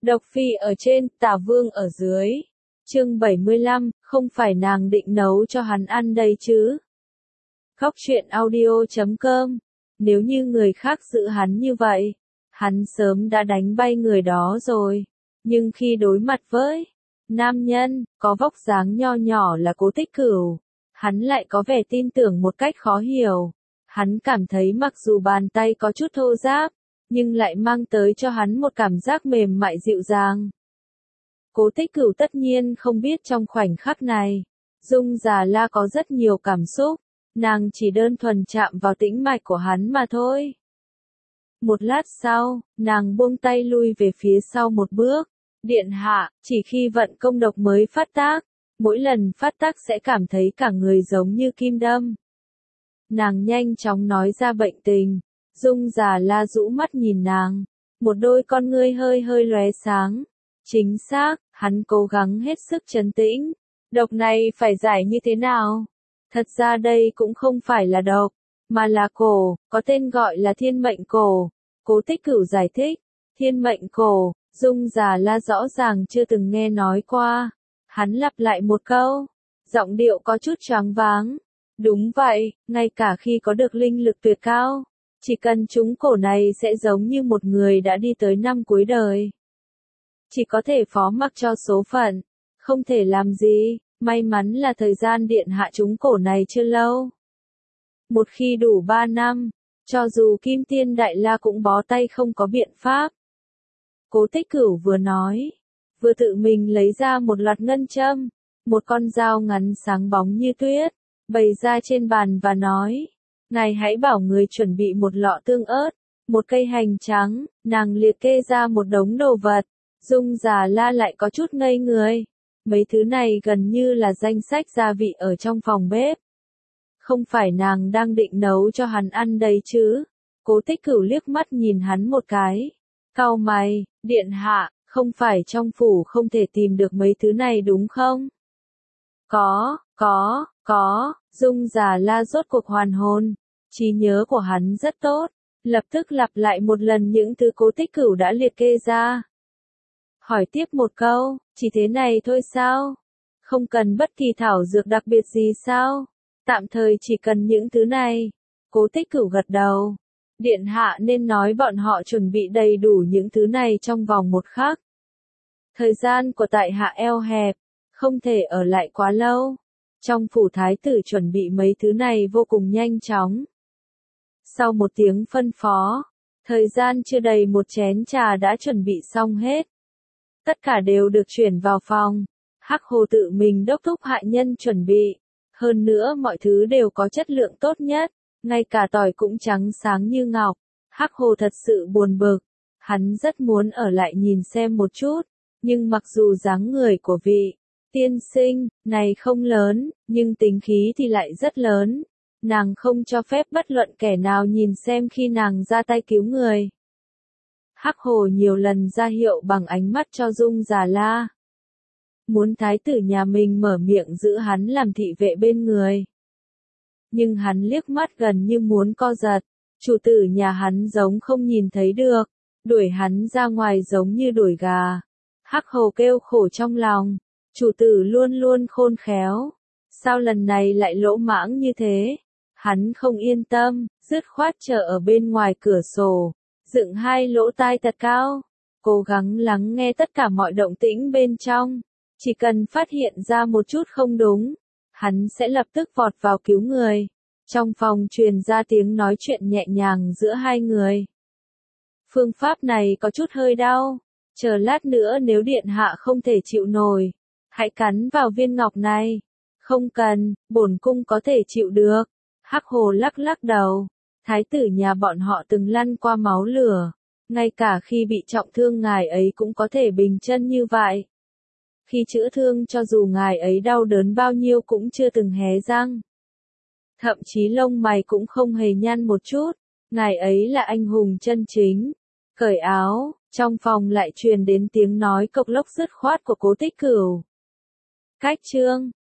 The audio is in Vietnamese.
Độc Phi ở trên, Tả Vương ở dưới. Chương 75, không phải nàng định nấu cho hắn ăn đây chứ. Khóc chuyện audio.com. Nếu như người khác giữ hắn như vậy, hắn sớm đã đánh bay người đó rồi. Nhưng khi đối mặt với nam nhân, có vóc dáng nho nhỏ là Cố Tích Cửu, hắn lại có vẻ tin tưởng một cách khó hiểu. Hắn cảm thấy mặc dù bàn tay có chút thô ráp, nhưng lại mang tới cho hắn một cảm giác mềm mại dịu dàng. Cố Tích Cửu tất nhiên không biết trong khoảnh khắc này, Dung Già La có rất nhiều cảm xúc, nàng chỉ đơn thuần chạm vào tĩnh mạch của hắn mà thôi. Một lát sau, nàng buông tay lui về phía sau một bước. Điện hạ, chỉ khi vận công độc mới phát tác, mỗi lần phát tác sẽ cảm thấy cả người giống như kim đâm. Nàng nhanh chóng nói ra bệnh tình. Dung Già La rũ mắt nhìn nàng, một đôi con ngươi hơi hơi lóe sáng. Chính xác, hắn cố gắng hết sức trấn tĩnh. Độc này phải giải như thế nào? Thật ra đây cũng không phải là độc, mà là cổ, có tên gọi là thiên mệnh cổ. Cố Tích Cửu giải thích, thiên mệnh cổ, Dung Già La rõ ràng chưa từng nghe nói qua. Hắn lặp lại một câu, giọng điệu có chút choáng váng. Đúng vậy, ngay cả khi có được linh lực tuyệt cao, chỉ cần trúng cổ này sẽ giống như một người đã đi tới năm cuối đời. Chỉ có thể phó mặc cho số phận, không thể làm gì, may mắn là thời gian điện hạ trúng cổ này chưa lâu. Một khi đủ 3 năm, cho dù Kim Tiên Đại La cũng bó tay không có biện pháp. Cố Tích Cửu vừa nói, vừa tự mình lấy ra một loạt ngân châm, một con dao ngắn sáng bóng như tuyết, bày ra trên bàn và nói, ngài hãy bảo người chuẩn bị một lọ tương ớt, một cây hành trắng. Nàng liệt kê ra một đống đồ vật. Dung Già La lại có chút ngây người. Mấy thứ này gần như là danh sách gia vị ở trong phòng bếp. Không phải nàng đang định nấu cho hắn ăn đây chứ? Cố Tích Cửu liếc mắt nhìn hắn một cái. Cau mày, điện hạ, không phải trong phủ không thể tìm được mấy thứ này đúng không? Có, Dung Già La rốt cuộc hoàn hồn. Trí nhớ của hắn rất tốt, lập tức lặp lại một lần những thứ Cố Tích Cửu đã liệt kê ra. Hỏi tiếp một câu, chỉ thế này thôi sao? Không cần bất kỳ thảo dược đặc biệt gì sao? Tạm thời chỉ cần những thứ này. Cố Tích Cửu gật đầu. Điện hạ nên nói bọn họ chuẩn bị đầy đủ những thứ này trong vòng 1 khắc. Thời gian của tại hạ eo hẹp, không thể ở lại quá lâu. Trong phủ thái tử chuẩn bị mấy thứ này vô cùng nhanh chóng. Sau một tiếng phân phó, thời gian chưa đầy một chén trà đã chuẩn bị xong hết. Tất cả đều được chuyển vào phòng. Hắc Hồ tự mình đốc thúc hạ nhân chuẩn bị. Hơn nữa mọi thứ đều có chất lượng tốt nhất, ngay cả tỏi cũng trắng sáng như ngọc. Hắc Hồ thật sự buồn bực. Hắn rất muốn ở lại nhìn xem một chút, nhưng mặc dù dáng người của vị tiên sinh này không lớn, nhưng tính khí thì lại rất lớn. Nàng không cho phép bất luận kẻ nào nhìn xem khi nàng ra tay cứu người. Hắc Hồ nhiều lần ra hiệu bằng ánh mắt cho Dung Già La. Muốn thái tử nhà mình mở miệng giữ hắn làm thị vệ bên người. Nhưng hắn liếc mắt gần như muốn co giật. Chủ tử nhà hắn giống không nhìn thấy được. Đuổi hắn ra ngoài giống như đuổi gà. Hắc Hồ kêu khổ trong lòng. Chủ tử luôn luôn khôn khéo. Sao lần này lại lỗ mãng như thế? Hắn không yên tâm, dứt khoát chờ ở bên ngoài cửa sổ, dựng 2 lỗ tai thật cao, cố gắng lắng nghe tất cả mọi động tĩnh bên trong. Chỉ cần phát hiện ra một chút không đúng, hắn sẽ lập tức vọt vào cứu người. Trong phòng truyền ra tiếng nói chuyện nhẹ nhàng giữa 2 người. Phương pháp này có chút hơi đau, chờ lát nữa nếu điện hạ không thể chịu nổi, hãy cắn vào viên ngọc này. Không cần, bổn cung có thể chịu được. Hắc Hồ lắc lắc đầu. Thái tử nhà bọn họ từng lăn qua máu lửa. Ngay cả khi bị trọng thương ngài ấy cũng có thể bình chân như vậy. Khi chữa thương cho dù ngài ấy đau đớn bao nhiêu cũng chưa từng hé răng. Thậm chí lông mày cũng không hề nhăn một chút. Ngài ấy là anh hùng chân chính. Cởi áo, trong phòng lại truyền đến tiếng nói cộc lốc dứt khoát của Cố Tích Cửu. Cách chương